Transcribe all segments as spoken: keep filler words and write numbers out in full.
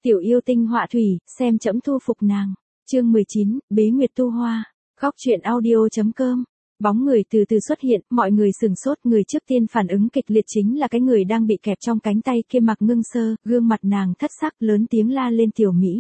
Tiểu yêu tinh họa thủy, xem trẫm thu phục nàng. Chương mười chín, Bế Nguyệt Tu Hoa. Góc truyện audio chấm com. Bóng người từ từ xuất hiện, mọi người sừng sốt, người trước tiên phản ứng kịch liệt chính là cái người đang bị kẹp trong cánh tay kia Mạc Ngưng Sơ, gương mặt nàng thất sắc, lớn tiếng la lên tiểu Mỹ.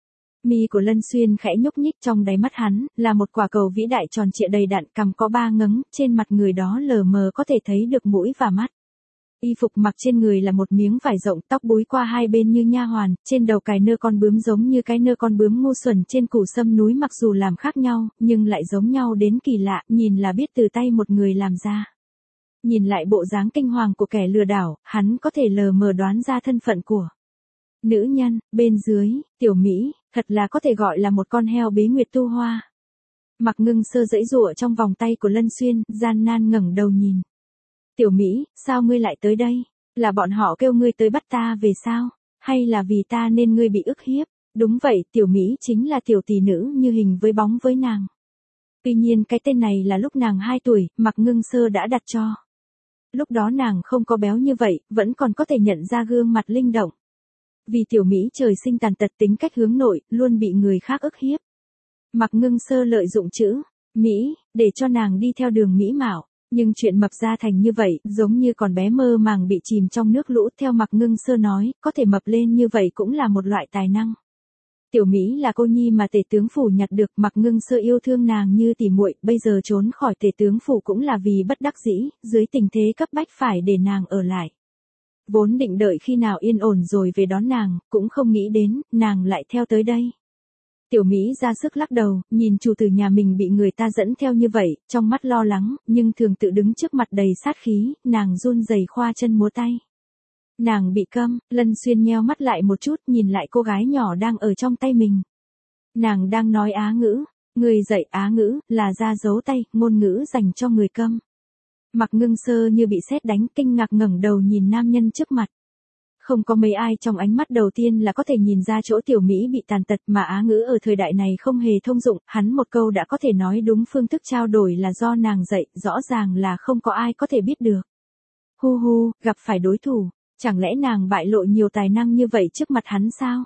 Mi của Lân Xuyên khẽ nhúc nhích, trong đáy mắt hắn là một quả cầu vĩ đại tròn trịa đầy đặn, cằm có ba ngấn, trên mặt người đó lờ mờ có thể thấy được mũi và mắt. Y phục mặc trên người là một miếng vải rộng, tóc búi qua hai bên như nha hoàn, trên đầu cài nơ con bướm giống như cái nơ con bướm ngu xuẩn trên củ sâm núi, mặc dù làm khác nhau, nhưng lại giống nhau đến kỳ lạ, nhìn là biết từ tay một người làm ra. Nhìn lại bộ dáng kinh hoàng của kẻ lừa đảo, hắn có thể lờ mờ đoán ra thân phận của nữ nhân, bên dưới, tiểu Mỹ, thật là có thể gọi là một con heo Bế Nguyệt Tu Hoa. Mạc Ngưng Sơ giãy giụa trong vòng tay của Lân Xuyên, gian nan ngẩng đầu nhìn. Tiểu Mỹ, sao ngươi lại tới đây? Là bọn họ kêu ngươi tới bắt ta về sao? Hay là vì ta nên ngươi bị ức hiếp? Đúng vậy, tiểu Mỹ chính là tiểu tỷ nữ như hình với bóng với nàng. Tuy nhiên cái tên này là lúc nàng hai tuổi, Mạc Ngưng Sơ đã đặt cho. Lúc đó nàng không có béo như vậy, vẫn còn có thể nhận ra gương mặt linh động. Vì tiểu Mỹ trời sinh tàn tật, tính cách hướng nội, luôn bị người khác ức hiếp. Mạc Ngưng Sơ lợi dụng chữ Mỹ để cho nàng đi theo đường mỹ mạo. Nhưng chuyện mập ra thành như vậy, giống như còn bé mơ màng bị chìm trong nước lũ. Theo Mạc Ngưng Sơ nói, có thể mập lên như vậy cũng là một loại tài năng. Tiểu Mỹ là cô nhi mà tể tướng phủ nhặt được, Mạc Ngưng Sơ yêu thương nàng như tỉ muội, bây giờ trốn khỏi tể tướng phủ cũng là vì bất đắc dĩ, dưới tình thế cấp bách phải để nàng ở lại. Vốn định đợi khi nào yên ổn rồi về đón nàng, cũng không nghĩ đến, nàng lại theo tới đây. Tiểu Mỹ ra sức lắc đầu, nhìn chủ tử nhà mình bị người ta dẫn theo như vậy, trong mắt lo lắng, nhưng thường tự đứng trước mặt đầy sát khí, nàng run rẩy khoa chân múa tay. Nàng bị câm, Lân Xuyên nheo mắt lại một chút, nhìn lại cô gái nhỏ đang ở trong tay mình. Nàng đang nói Á ngữ, người dạy Á ngữ, là ra dấu tay, ngôn ngữ dành cho người câm. Mạc Ngưng Sơ như bị sét đánh, kinh ngạc ngẩng đầu nhìn nam nhân trước mặt. Không có mấy ai trong ánh mắt đầu tiên là có thể nhìn ra chỗ tiểu Mỹ bị tàn tật, mà Á ngữ ở thời đại này không hề thông dụng, hắn một câu đã có thể nói đúng, phương thức trao đổi là do nàng dạy, rõ ràng là không có ai có thể biết được. Hu hu, gặp phải đối thủ, chẳng lẽ nàng bại lộ nhiều tài năng như vậy trước mặt hắn sao?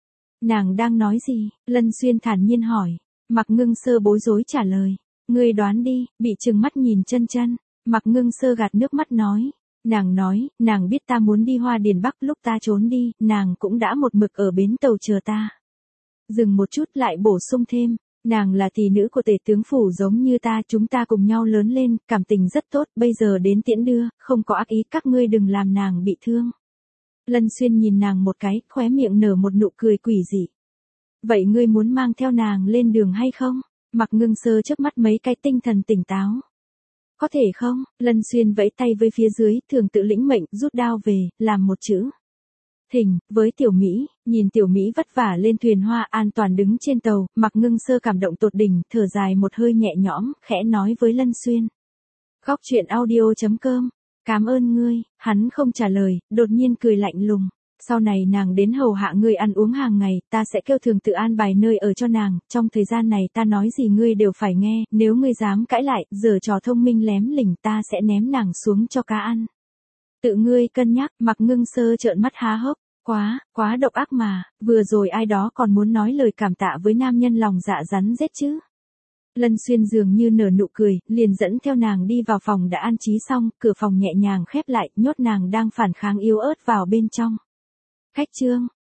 Nàng đang nói gì? Lân Xuyên thản nhiên hỏi. Mạc Ngưng Sơ bối rối trả lời. Ngươi đoán đi, bị trừng mắt nhìn chân chân. Mạc Ngưng Sơ gạt nước mắt nói. Nàng nói, nàng biết ta muốn đi Hoa Điền Bắc, lúc ta trốn đi, nàng cũng đã một mực ở bến tàu chờ ta. Dừng một chút lại bổ sung thêm, nàng là tỷ nữ của tể tướng phủ giống như ta, chúng ta cùng nhau lớn lên, cảm tình rất tốt, bây giờ đến tiễn đưa, không có ác ý, các ngươi đừng làm nàng bị thương. Lân Xuyên nhìn nàng một cái, khóe miệng nở một nụ cười quỷ dị. Vậy ngươi muốn mang theo nàng lên đường hay không? Mạc Ngưng Sơ chớp mắt mấy cái, tinh thần tỉnh táo. Có thể không? Lân Xuyên vẫy tay với phía dưới, thường tự lĩnh mệnh, rút đao về, làm một chữ thỉnh với tiểu Mỹ, nhìn tiểu Mỹ vất vả lên thuyền hoa an toàn đứng trên tàu, Mạc Ngưng Sơ cảm động tột đỉnh, thở dài một hơi nhẹ nhõm, khẽ nói với Lân Xuyên. Góc truyện audio chấm com. Cảm ơn ngươi, hắn không trả lời, đột nhiên cười lạnh lùng. Sau này nàng đến hầu hạ ngươi ăn uống hàng ngày, ta sẽ kêu thường tự an bài nơi ở cho nàng, trong thời gian này ta nói gì ngươi đều phải nghe, nếu ngươi dám cãi lại, giở trò thông minh lém lỉnh, ta sẽ ném nàng xuống cho cá ăn. Tự ngươi cân nhắc. Mạc Ngưng Sơ trợn mắt há hốc, quá, quá độc ác mà, vừa rồi ai đó còn muốn nói lời cảm tạ với nam nhân lòng dạ rắn rết chứ. Lân Xuyên dường như nở nụ cười, liền dẫn theo nàng đi vào phòng đã an trí xong, cửa phòng nhẹ nhàng khép lại, nhốt nàng đang phản kháng yếu ớt vào bên trong. Khách trương,